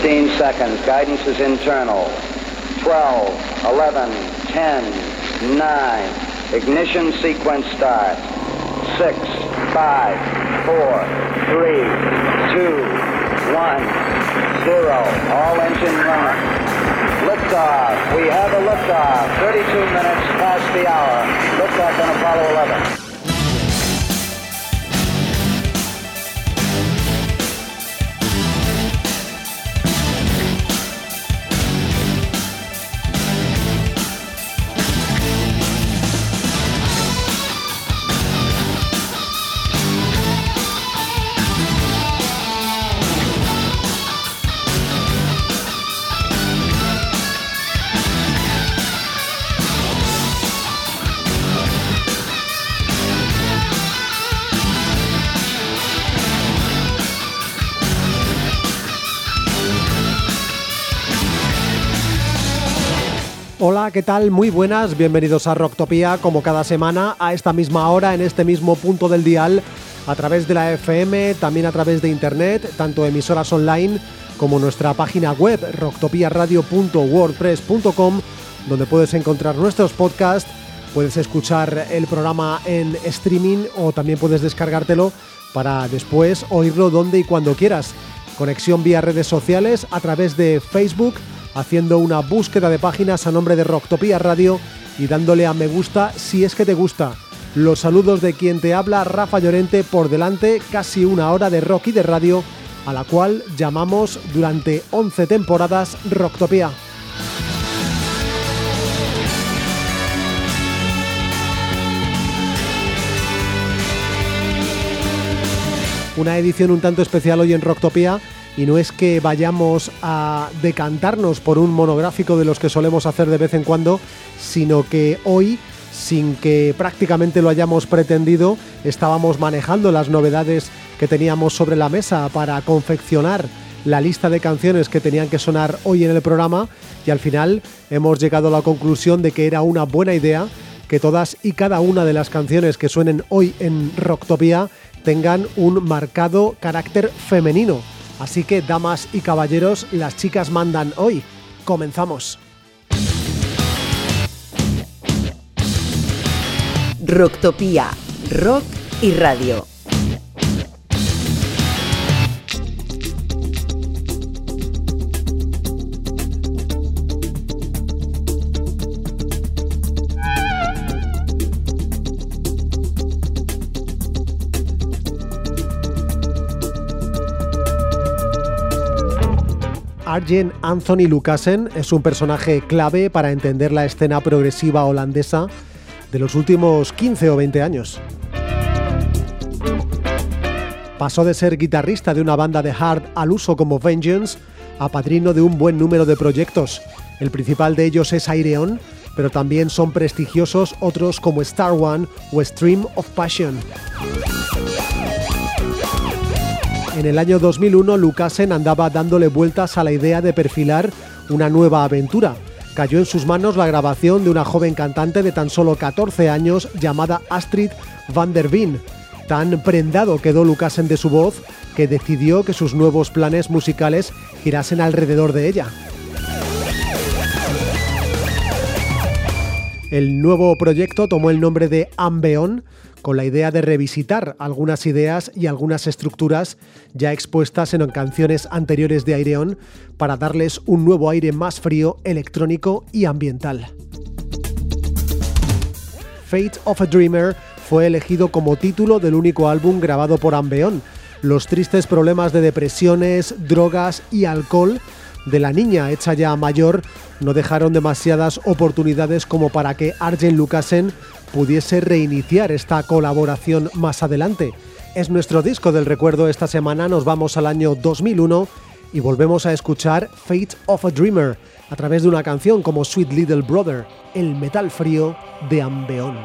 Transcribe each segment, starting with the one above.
15 seconds. Guidance is internal. 12, 11, 10, 9. Ignition sequence start. 6, 5, 4, 3, 2, 1, 0. All engine running. Liftoff. We have a liftoff. 32 minutes past the hour. Liftoff on Apollo 11. Hola, ¿qué tal? Muy buenas, bienvenidos a Rocktopía, como cada semana, a esta misma hora, en este mismo punto del dial, a través de la FM, también a través de internet, tanto emisoras online como nuestra página web, rocktopiaradio.wordpress.com, donde puedes encontrar nuestros podcasts, puedes escuchar el programa en streaming o también puedes descargártelo para después oírlo donde y cuando quieras. Conexión vía redes sociales a través de Facebook, haciendo una búsqueda de páginas a nombre de Rocktopía Radio y dándole a me gusta si es que te gusta. Los saludos de quien te habla, Rafa Llorente, por delante casi una hora de rock y de radio, a la cual llamamos durante 11 temporadas Rocktopía. Una edición un tanto especial hoy en Rocktopía. Y no es que vayamos a decantarnos por un monográfico de los que solemos hacer de vez en cuando, sino que hoy, sin que prácticamente lo hayamos pretendido, estábamos manejando las novedades que teníamos sobre la mesa para confeccionar la lista de canciones que tenían que sonar hoy en el programa, y al final hemos llegado a la conclusión de que era una buena idea que todas y cada una de las canciones que suenen hoy en Rocktopía tengan un marcado carácter femenino. Así que, damas y caballeros, las chicas mandan hoy. Comenzamos. Rocktopía, rock y radio. Arjen Anthony Lucassen es un personaje clave para entender la escena progresiva holandesa de los últimos 15 o 20 años. Pasó de ser guitarrista de una banda de hard al uso como Vengeance a padrino de un buen número de proyectos. El principal de ellos es Ayreon, pero también son prestigiosos otros como Star One o Stream of Passion. En el año 2001, Lucassen andaba dándole vueltas a la idea de perfilar una nueva aventura. Cayó en sus manos la grabación de una joven cantante de tan solo 14 años llamada Astrid van der Veen. Tan prendado quedó Lucassen de su voz que decidió que sus nuevos planes musicales girasen alrededor de ella. El nuevo proyecto tomó el nombre de Ambeon, con la idea de revisitar algunas ideas y algunas estructuras ya expuestas en canciones anteriores de Ayreon para darles un nuevo aire más frío, electrónico y ambiental. Fate of a Dreamer fue elegido como título del único álbum grabado por Ambeon. Los tristes problemas de depresiones, drogas y alcohol de la niña hecha ya mayor no dejaron demasiadas oportunidades como para que Arjen Lucassen pudiese reiniciar esta colaboración más adelante. Es nuestro disco del recuerdo esta semana, nos vamos al año 2001 y volvemos a escuchar Fate of a Dreamer a través de una canción como Sweet Little Brother, el metal frío de Ambeon.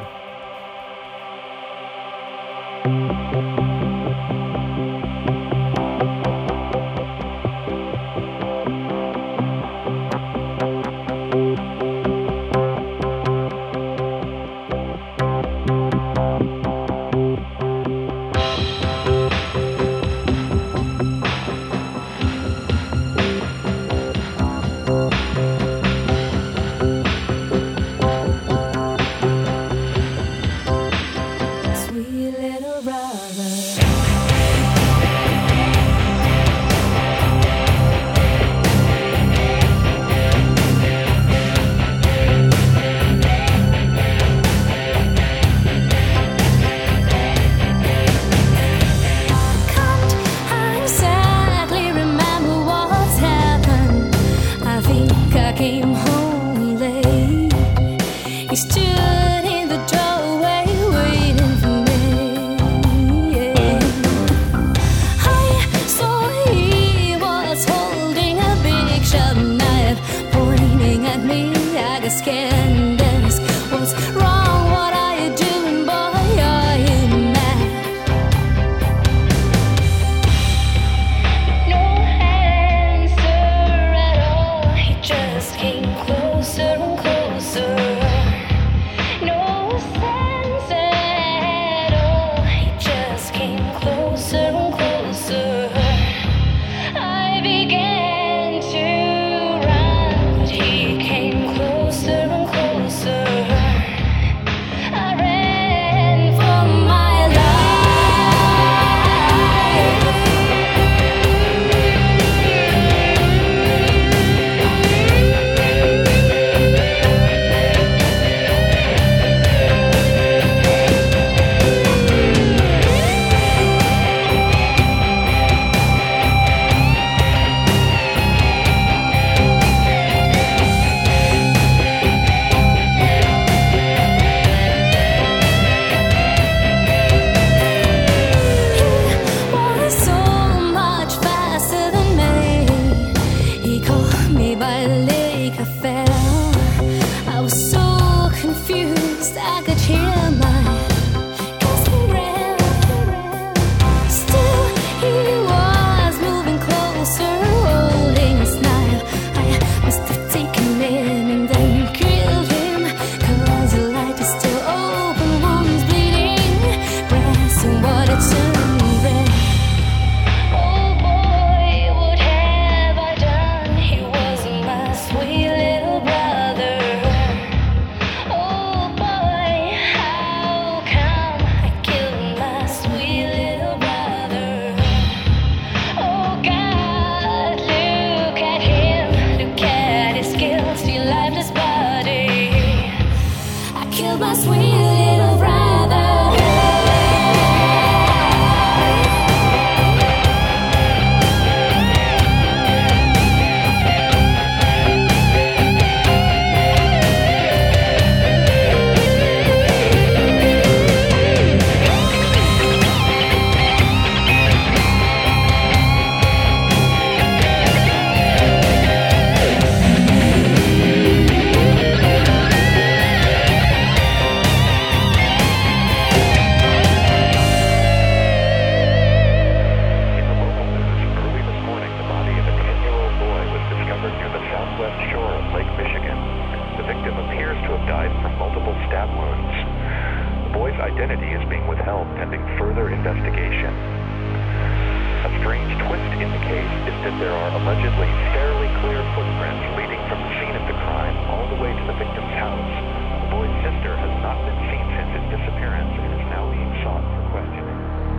that there are allegedly fairly clear footprints leading from the scene of the crime all the way to the victim's house. The boy's sister has not been seen since his disappearance and is now being sought for questioning.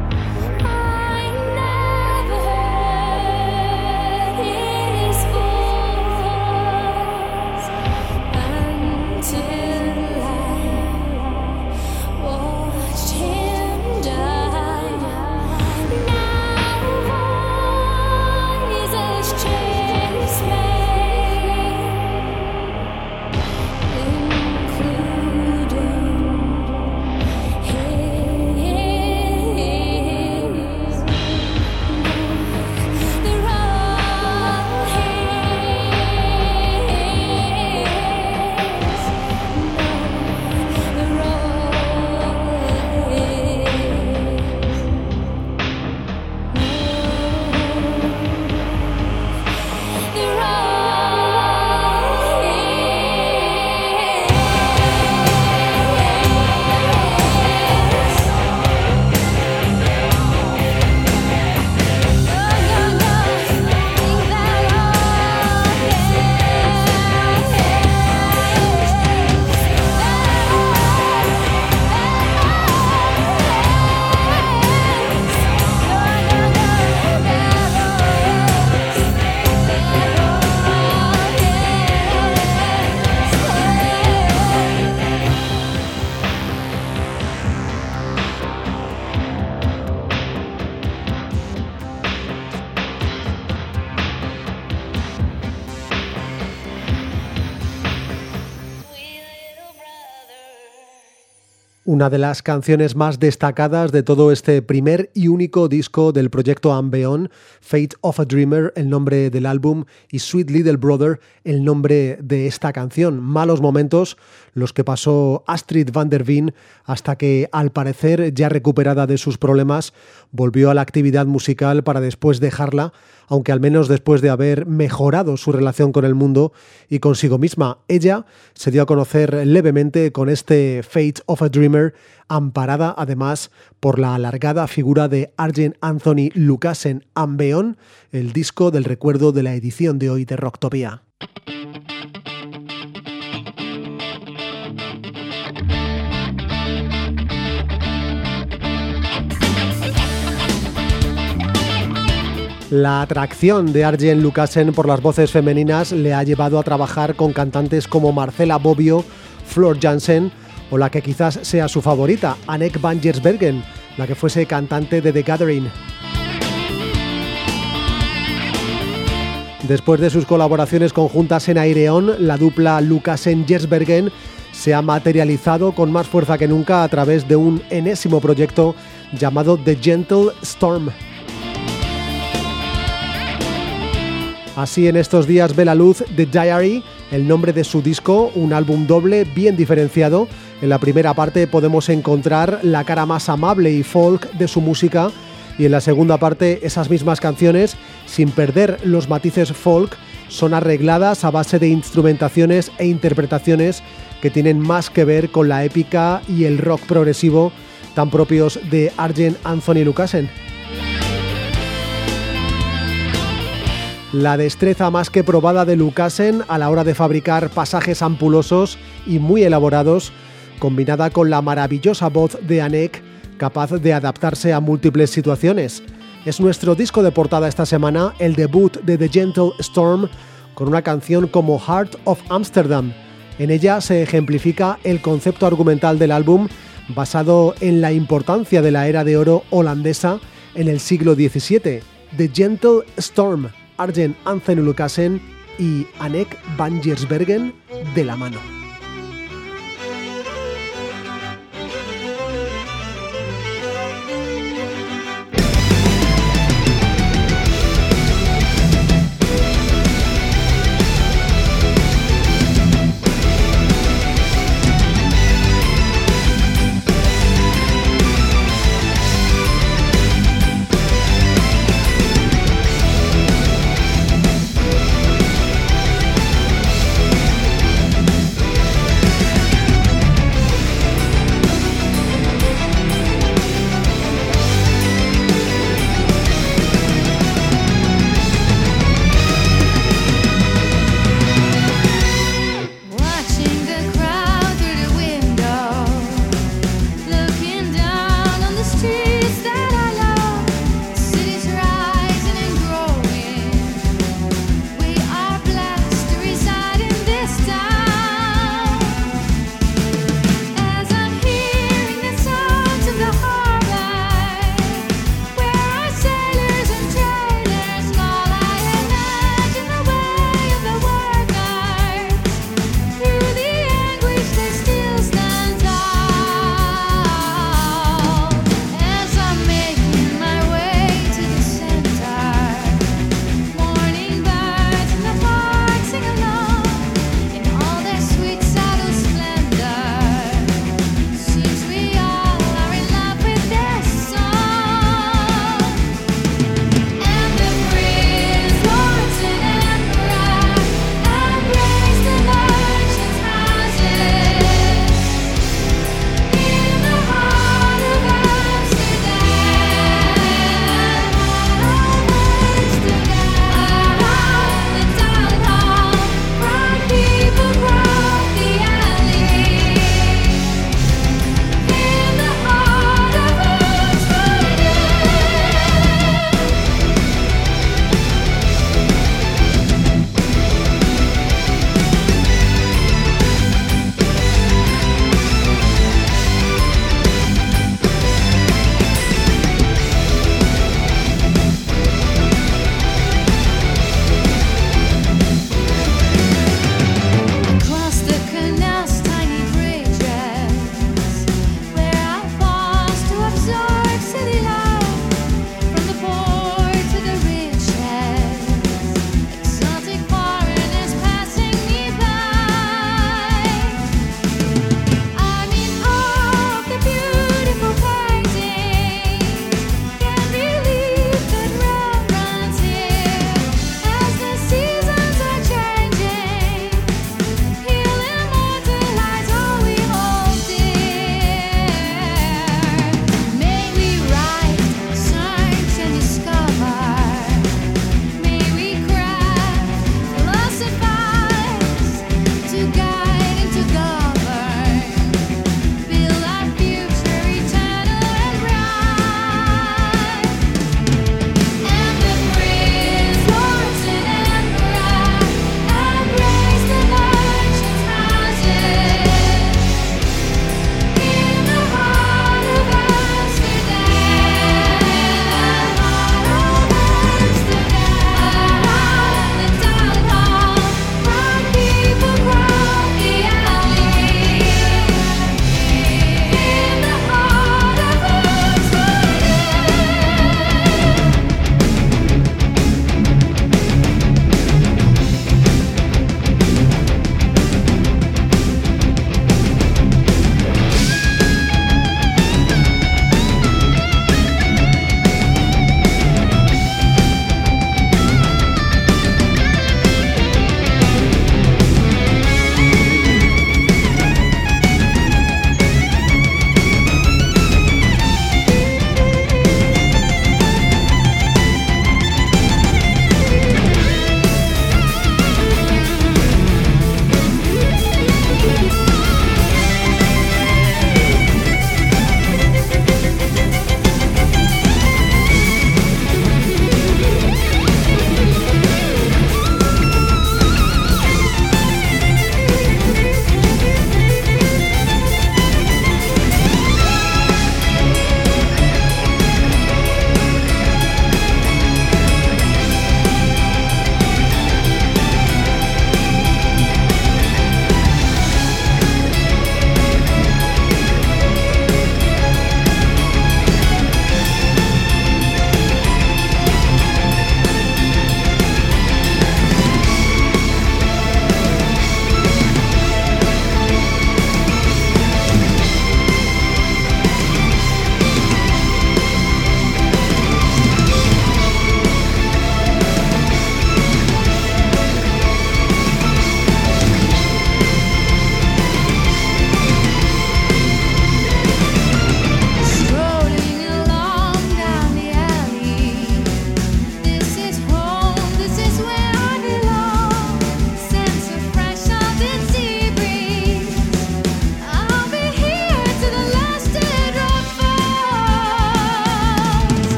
Una de las canciones más destacadas de todo este primer y único disco del proyecto And Beyond, Fate of a Dreamer, el nombre del álbum, y Sweet Little Brother, el nombre de esta canción. Malos momentos los que pasó Astrid Van der Veen hasta que, al parecer ya recuperada de sus problemas, volvió a la actividad musical para después dejarla, aunque al menos después de haber mejorado su relación con el mundo y consigo misma. Ella se dio a conocer levemente con este Fate of a Dreamer, amparada además por la alargada figura de Arjen Anthony Lucassen. And Beyond, el disco del recuerdo de la edición de hoy de Rocktopia. La atracción de Arjen Lucassen por las voces femeninas le ha llevado a trabajar con cantantes como Marcela Bobbio, Floor Jansen o la que quizás sea su favorita, Anneke van Giersbergen, la que fuese cantante de The Gathering. Después de sus colaboraciones conjuntas en Aireon, la dupla Lucassen-Giersbergen se ha materializado con más fuerza que nunca a través de un enésimo proyecto llamado The Gentle Storm. Así en estos días ve la luz The Diary, el nombre de su disco, un álbum doble bien diferenciado. En la primera parte podemos encontrar la cara más amable y folk de su música y en la segunda parte esas mismas canciones, sin perder los matices folk, son arregladas a base de instrumentaciones e interpretaciones que tienen más que ver con la épica y el rock progresivo tan propios de Arjen Anthony Lucassen. La destreza más que probada de Lucassen a la hora de fabricar pasajes ampulosos y muy elaborados, combinada con la maravillosa voz de Anneke, capaz de adaptarse a múltiples situaciones. Es nuestro disco de portada esta semana, el debut de The Gentle Storm, con una canción como Heart of Amsterdam. En ella se ejemplifica el concepto argumental del álbum, basado en la importancia de la era de oro holandesa en el siglo XVII. The Gentle Storm, Arjen Anthony Lucassen y Anneke van Giersbergen de la mano.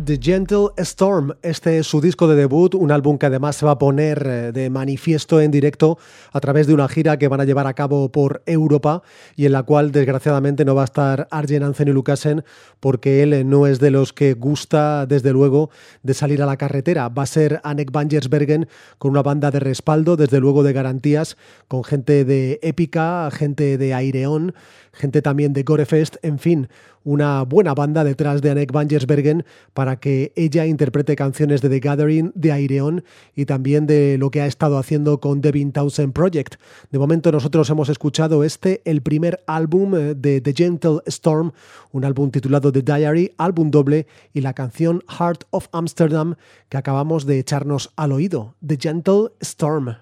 The Gentle Storm. Este es su disco de debut, un álbum que además se va a poner de manifiesto en directo a través de una gira que van a llevar a cabo por Europa y en la cual desgraciadamente no va a estar Arjen Anthony Lucassen porque él no es de los que gusta desde luego de salir a la carretera. Va a ser Anek van Giersbergen con una banda de respaldo, desde luego de garantías, con gente de Épica, gente de Aireon, gente también de Gorefest, en fin, una buena banda detrás de Anek van Giersbergen para que ella interprete canciones de The Gathering, de Aireon y también de lo que ha estado haciendo con Devin Townsend Project. De momento nosotros hemos escuchado el primer álbum de The Gentle Storm, un álbum titulado The Diary, álbum doble, y la canción Heart of Amsterdam que acabamos de echarnos al oído, The Gentle Storm.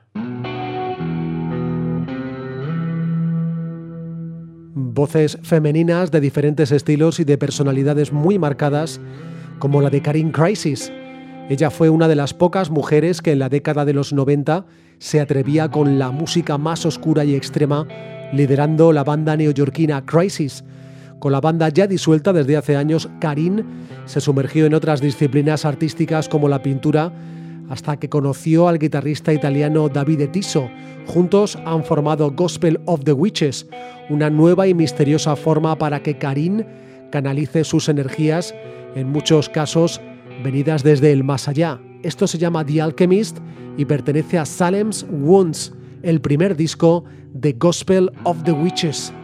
Voces femeninas de diferentes estilos y de personalidades muy marcadas, como la de Karin Crisis. Ella fue una de las pocas mujeres que en la década de los 90 se atrevía con la música más oscura y extrema, liderando la banda neoyorquina Crisis. Con la banda ya disuelta desde hace años, Karin se sumergió en otras disciplinas artísticas como la pintura, hasta que conoció al guitarrista italiano Davide Tiso. Juntos han formado Gospel of the Witches, una nueva y misteriosa forma para que Karin canalice sus energías, en muchos casos venidas desde el más allá. Esto se llama The Alchemist y pertenece a Salem's Wounds, el primer disco de Gospel of the Witches.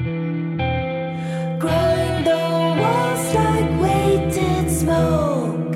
Growing the walls like weighted smoke.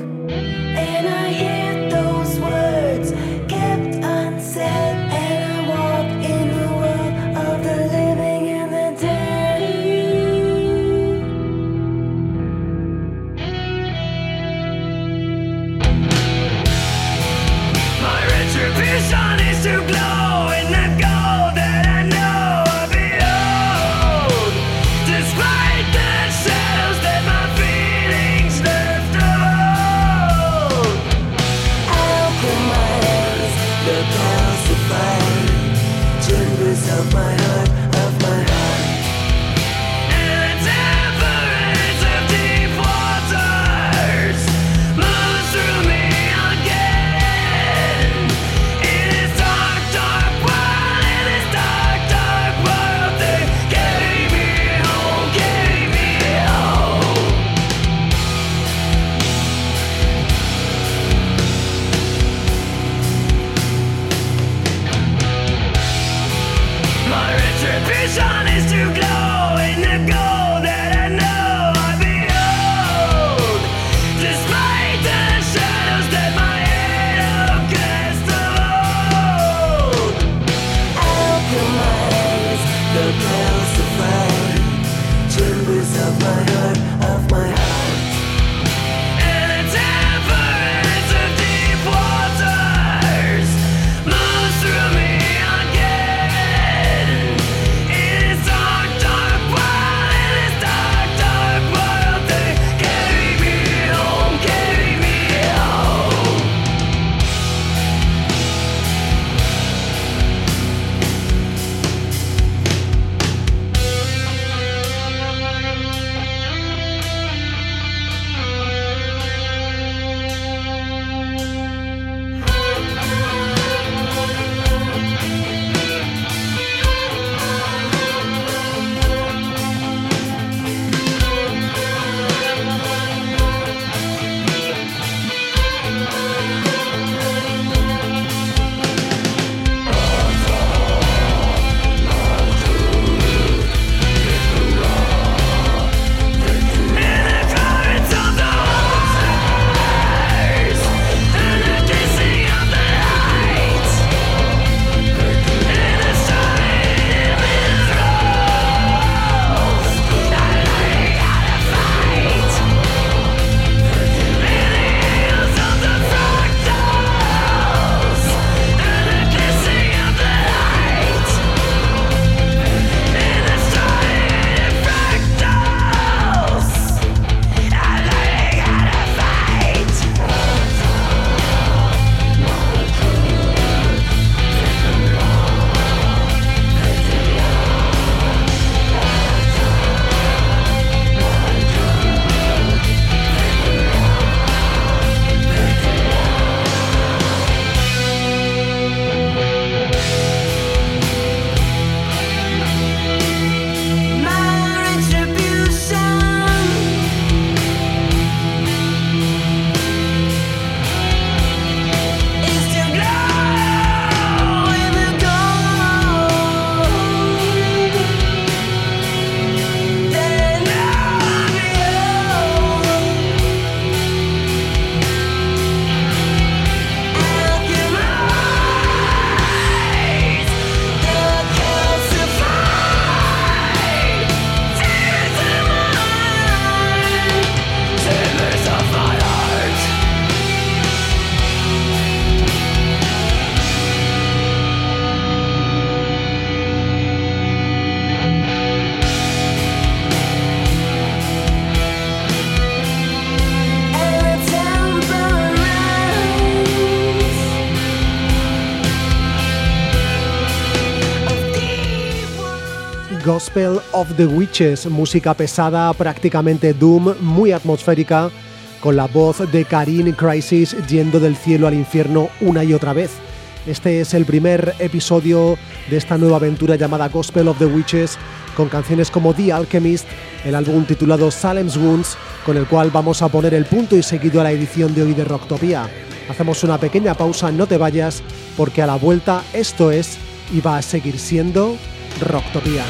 Gospel of the Witches, música pesada, prácticamente doom, muy atmosférica, con la voz de Karine Crisis yendo del cielo al infierno una y otra vez. Este es el primer episodio de esta nueva aventura llamada Gospel of the Witches, con canciones como The Alchemist, el álbum titulado Salem's Wounds, con el cual vamos a poner el punto y seguido a la edición de hoy de Rocktopia. Hacemos una pequeña pausa, no te vayas, porque a la vuelta esto es y va a seguir siendo Rocktopia.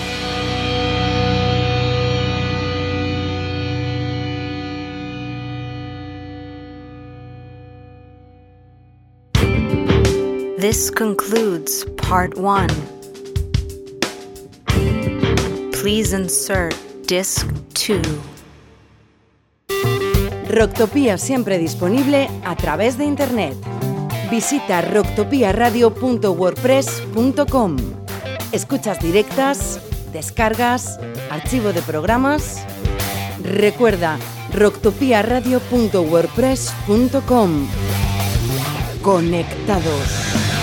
This concludes part 1. Please insert disc 2. Rocktopia siempre disponible a través de internet. Visita rocktopiaradio.wordpress.com. Escuchas directas, descargas, archivo de programas. Recuerda, rocktopiaradio.wordpress.com. Conectados.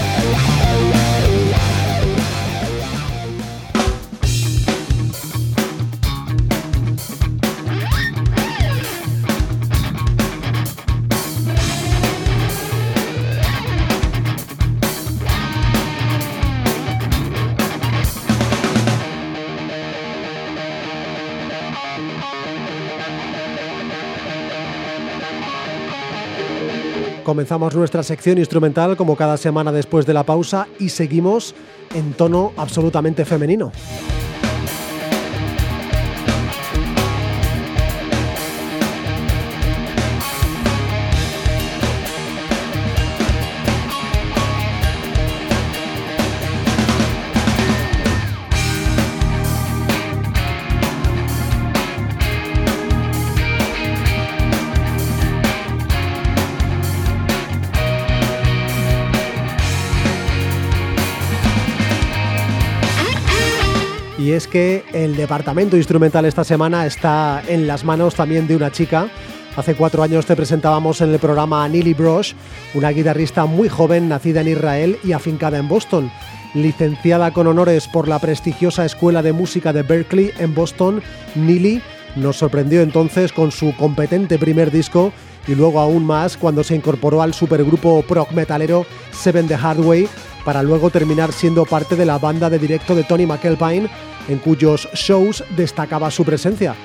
Comenzamos nuestra sección instrumental como cada semana después de la pausa y seguimos en tono absolutamente femenino. Y es que el departamento instrumental esta semana está en las manos también de una chica. Hace 4 años te presentábamos en el programa a Nili Brosh, una guitarrista muy joven, nacida en Israel y afincada en Boston. Licenciada con honores por la prestigiosa Escuela de Música de Berklee en Boston, Nili nos sorprendió entonces con su competente primer disco y luego aún más cuando se incorporó al supergrupo prog metalero Seven the Hard Way, para luego terminar siendo parte de la banda de directo de Tony McAlpine, en cuyos shows destacaba su presencia.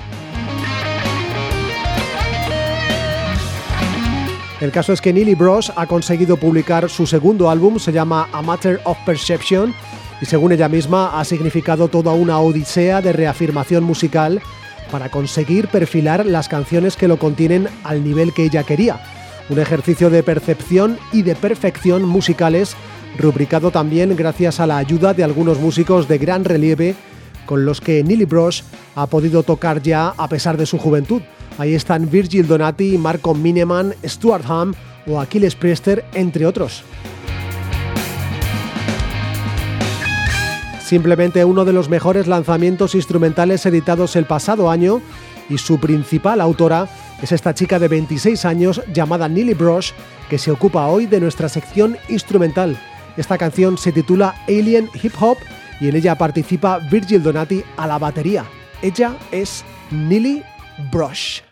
El caso es que Nili Brosh ha conseguido publicar su segundo álbum, se llama A Matter of Perception, y según ella misma ha significado toda una odisea de reafirmación musical para conseguir perfilar las canciones que lo contienen al nivel que ella quería. Un ejercicio de percepción y de perfección musicales, rubricado también gracias a la ayuda de algunos músicos de gran relieve con los que Nili Brosh ha podido tocar ya a pesar de su juventud. Ahí están Virgil Donati, Marco Mineman, Stuart Hamm o Achilles Priester, entre otros. Simplemente uno de los mejores lanzamientos instrumentales editados el pasado año, y su principal autora es esta chica de 26 años llamada Nili Brosh, que se ocupa hoy de nuestra sección instrumental. Esta canción se titula Alien Hip Hop y en ella participa Virgil Donati a la batería. Ella es Nili Brosh.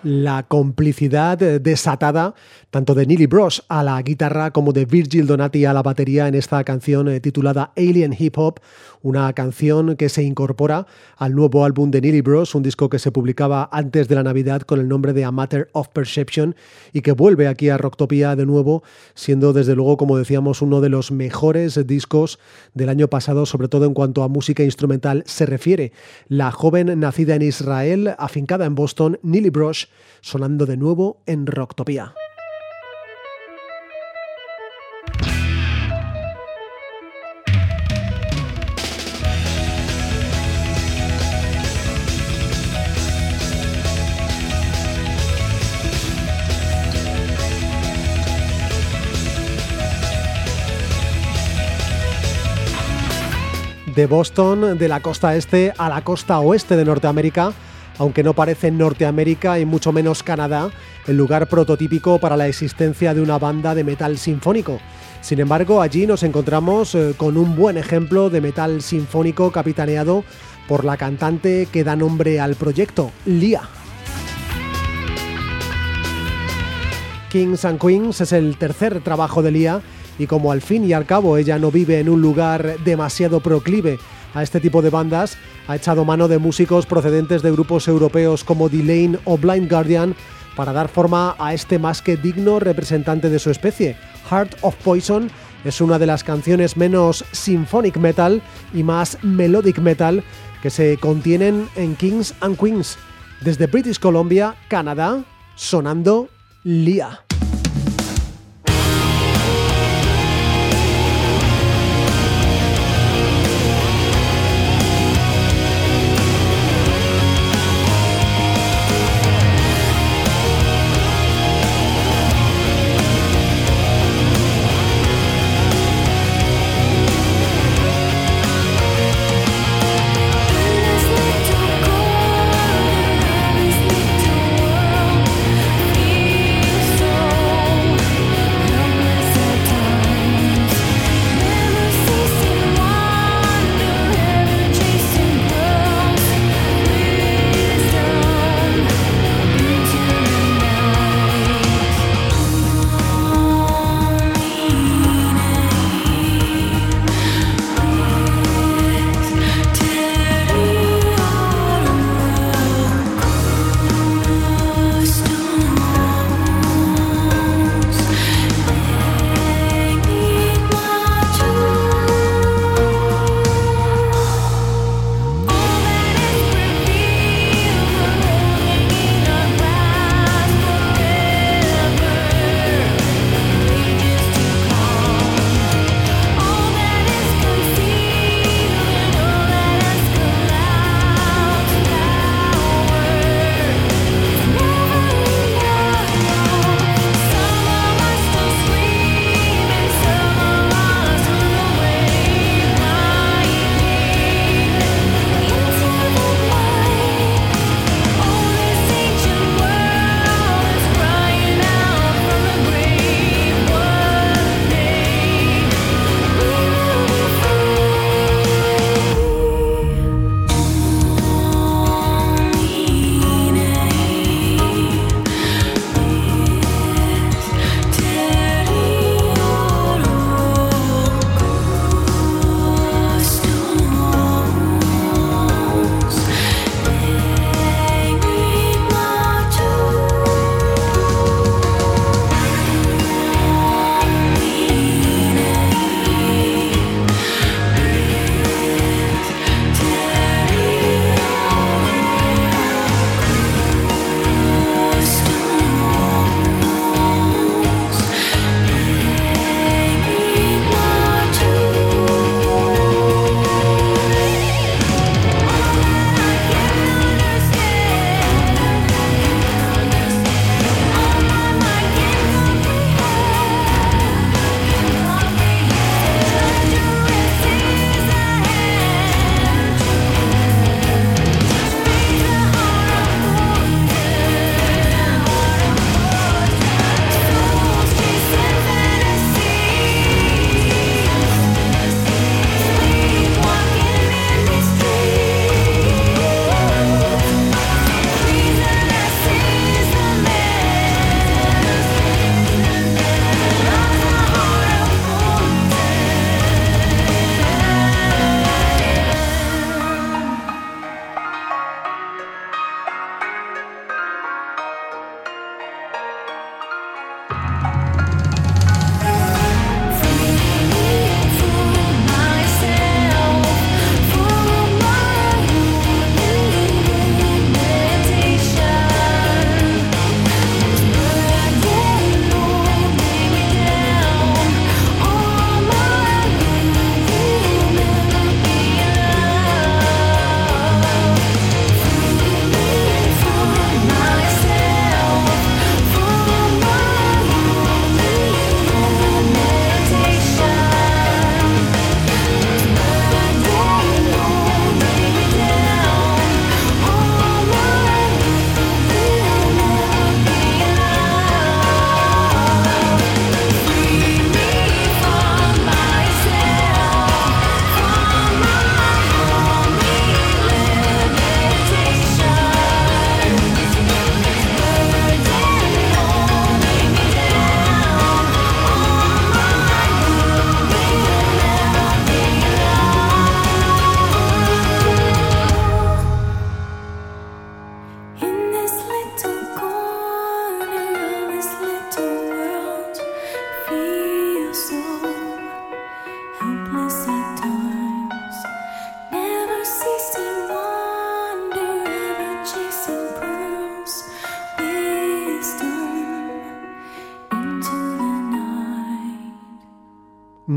La complicidad desatada tanto de Neely Brosh a la guitarra como de Virgil Donati a la batería en esta canción titulada Alien Hip Hop, una canción que se incorpora al nuevo álbum de Neely Brosh, un disco que se publicaba antes de la Navidad con el nombre de A Matter of Perception y que vuelve aquí a Rocktopia de nuevo, siendo desde luego, como decíamos, uno de los mejores discos del año pasado, sobre todo en cuanto a música instrumental se refiere. La joven nacida en Israel, afincada en Boston, Neely Brosh, sonando de nuevo en Rocktopia. De Boston, de la costa este a la costa oeste de Norteamérica, aunque no parece Norteamérica y mucho menos Canadá, el lugar prototípico para la existencia de una banda de metal sinfónico. Sin embargo, allí nos encontramos con un buen ejemplo de metal sinfónico capitaneado por la cantante que da nombre al proyecto, Lia. Kings and Queens es el tercer trabajo de Lia, y como al fin y al cabo ella no vive en un lugar demasiado proclive a este tipo de bandas, ha echado mano de músicos procedentes de grupos europeos como Delane o Blind Guardian para dar forma a este más que digno representante de su especie. Heart of Poison es una de las canciones menos symphonic metal y más melodic metal que se contienen en Kings and Queens. Desde British Columbia, Canadá, sonando Lia. So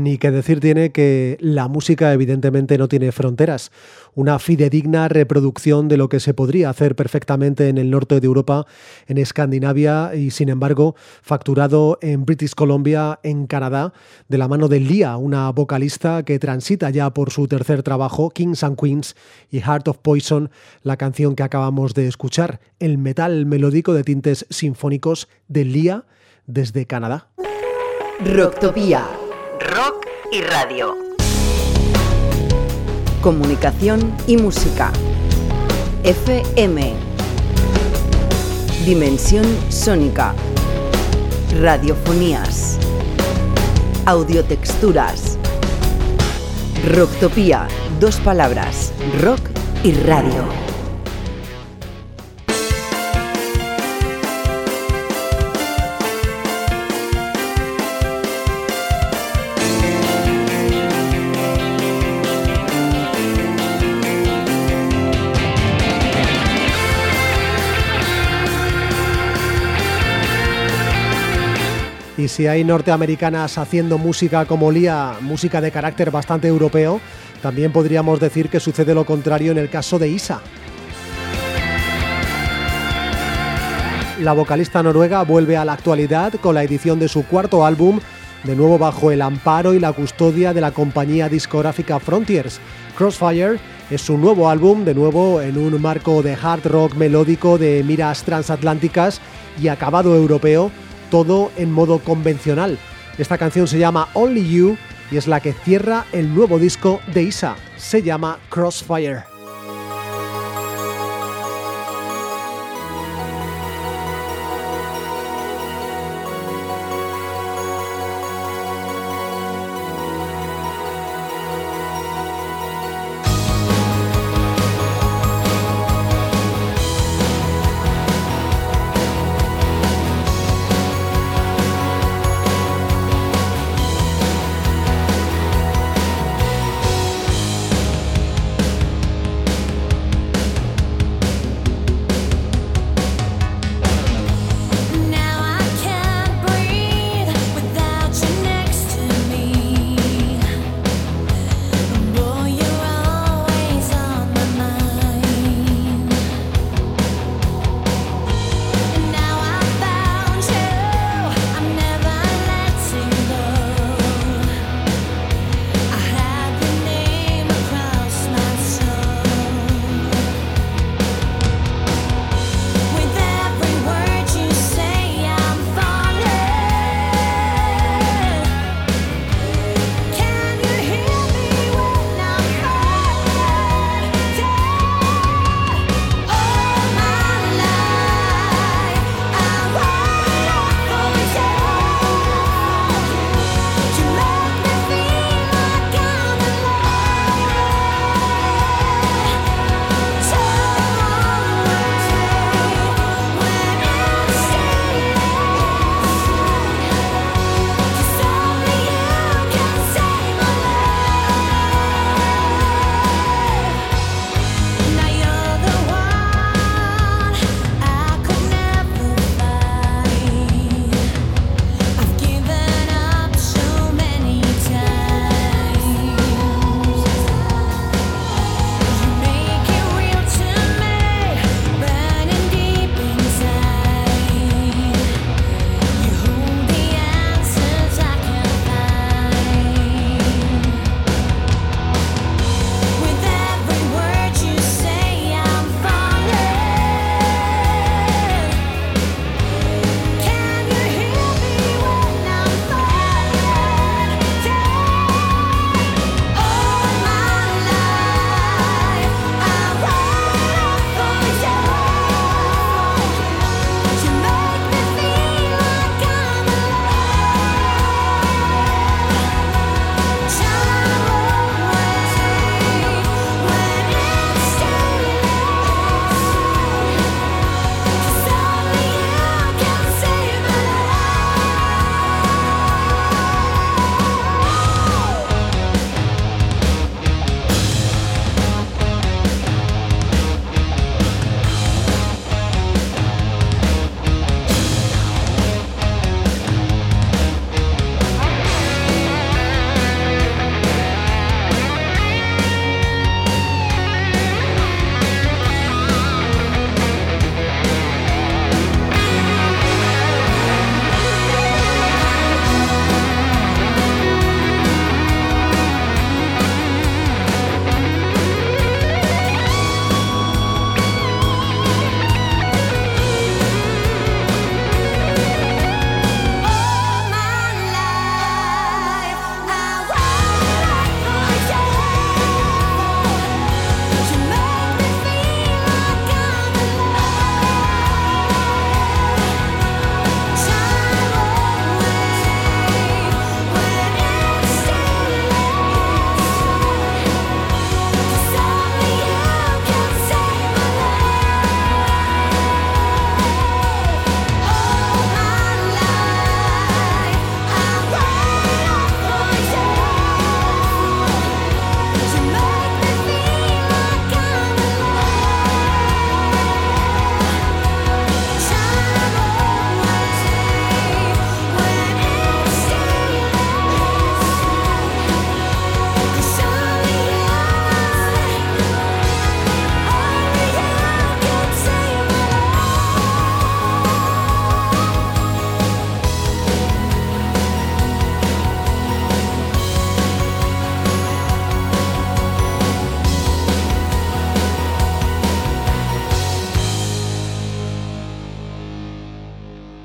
Ni que decir tiene que la música evidentemente no tiene fronteras. Una fidedigna reproducción de lo que se podría hacer perfectamente en el norte de Europa, en Escandinavia y, sin embargo, facturado en British Columbia, en Canadá, de la mano de Lia, una vocalista que transita ya por su tercer trabajo, Kings and Queens y Heart of Poison, la canción que acabamos de escuchar, el metal melódico de tintes sinfónicos de Lia desde Canadá. Rocktopía. Rock y radio. Comunicación y música. FM. Dimensión sónica. Radiofonías. Audiotexturas. Rocktopía. 2 palabras. Rock y radio. Y si hay norteamericanas haciendo música como Lia, música de carácter bastante europeo, también podríamos decir que sucede lo contrario en el caso de Isa. La vocalista noruega vuelve a la actualidad con la edición de su 4º álbum, de nuevo bajo el amparo y la custodia de la compañía discográfica Frontiers. Crossfire es su nuevo álbum, de nuevo en un marco de hard rock melódico de miras transatlánticas y acabado europeo, todo en modo convencional. Esta canción se llama Only You y es la que cierra el nuevo disco de Isa. Se llama Crossfire.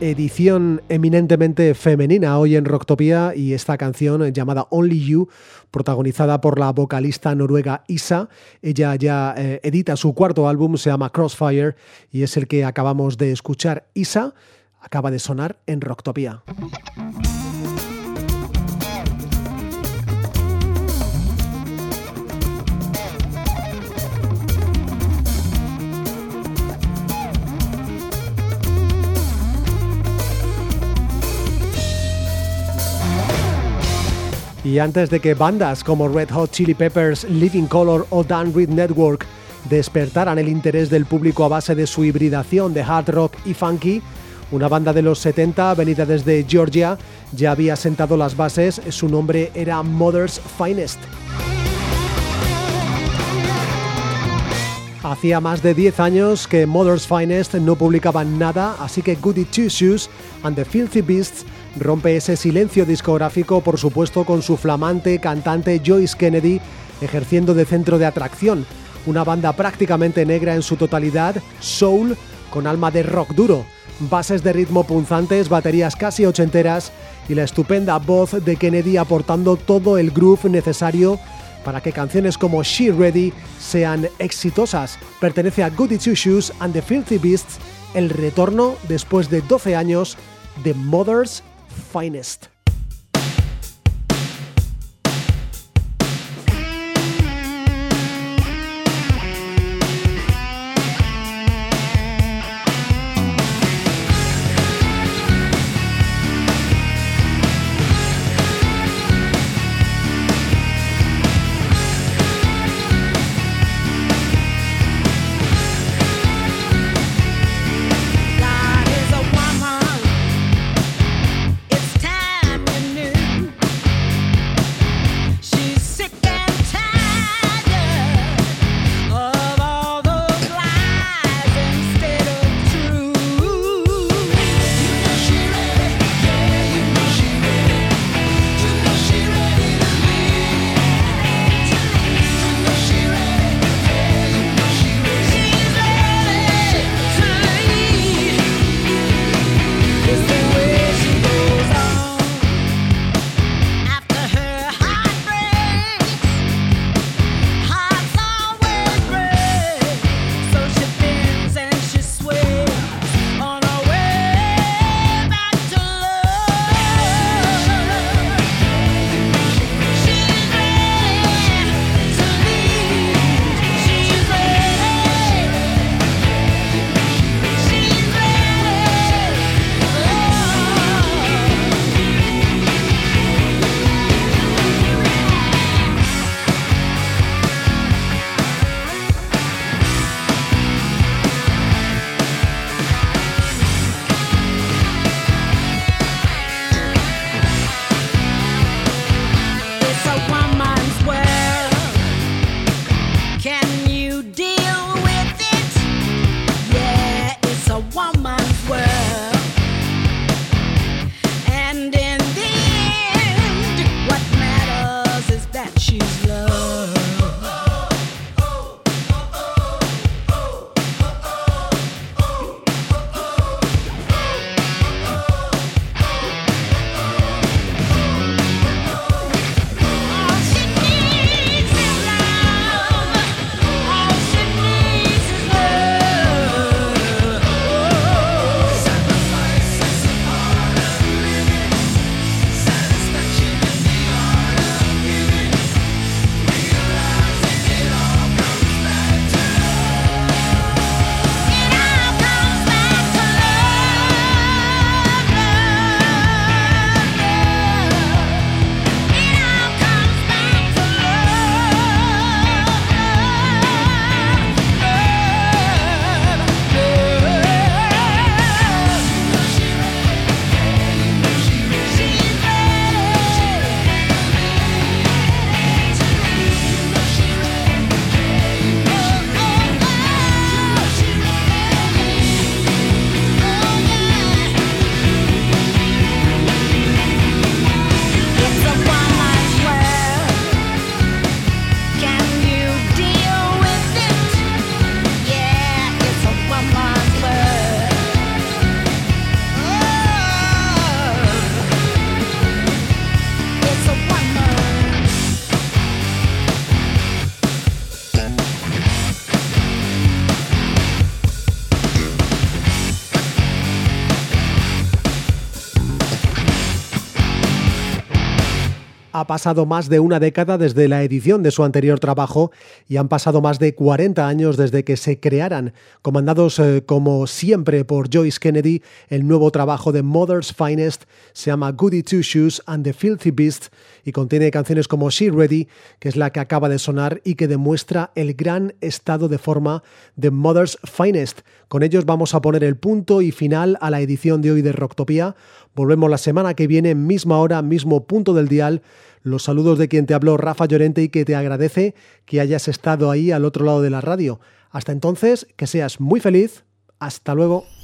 edición eminentemente femenina hoy en Rocktopia, y esta canción llamada Only You, protagonizada por la vocalista noruega Isa. Ella ya edita su cuarto álbum, se llama Crossfire, y es el que acabamos de escuchar. Isa acaba de sonar en Rocktopia. Y antes de que bandas como Red Hot Chili Peppers, Living Colour o Dan Reed Network despertaran el interés del público a base de su hibridación de hard rock y funky, una banda de los 70 venida desde Georgia ya había sentado las bases. Su nombre era Mother's Finest. Hacía más de 10 años que Mother's Finest no publicaban nada, así que Goody Two Shoes and the Filthy Beasts rompe ese silencio discográfico, por supuesto con su flamante cantante Joyce Kennedy ejerciendo de centro de atracción. Una banda prácticamente negra en su totalidad, soul, con alma de rock duro, bases de ritmo punzantes, baterías casi ochenteras y la estupenda voz de Kennedy aportando todo el groove necesario para que canciones como She Ready sean exitosas. Pertenece a Goody Two Shoes and the Filthy Beasts, el retorno después de 12 años de Mother's Finest. God is a woman. It's time. Ha pasado más de una década desde la edición de su anterior trabajo y han pasado más de 40 años desde que se crearan, comandados como siempre por Joyce Kennedy. El nuevo trabajo de Mother's Finest se llama Goody Two Shoes and the Filthy Beast y contiene canciones como She Ready, que es la que acaba de sonar y que demuestra el gran estado de forma de Mother's Finest. Con ellos vamos a poner el punto y final a la edición de hoy de Rocktopía. Volvemos la semana que viene, misma hora, mismo punto del dial. Los saludos de quien te habló, Rafa Llorente, y que te agradece que hayas estado ahí al otro lado de la radio. Hasta entonces, que seas muy feliz. Hasta luego.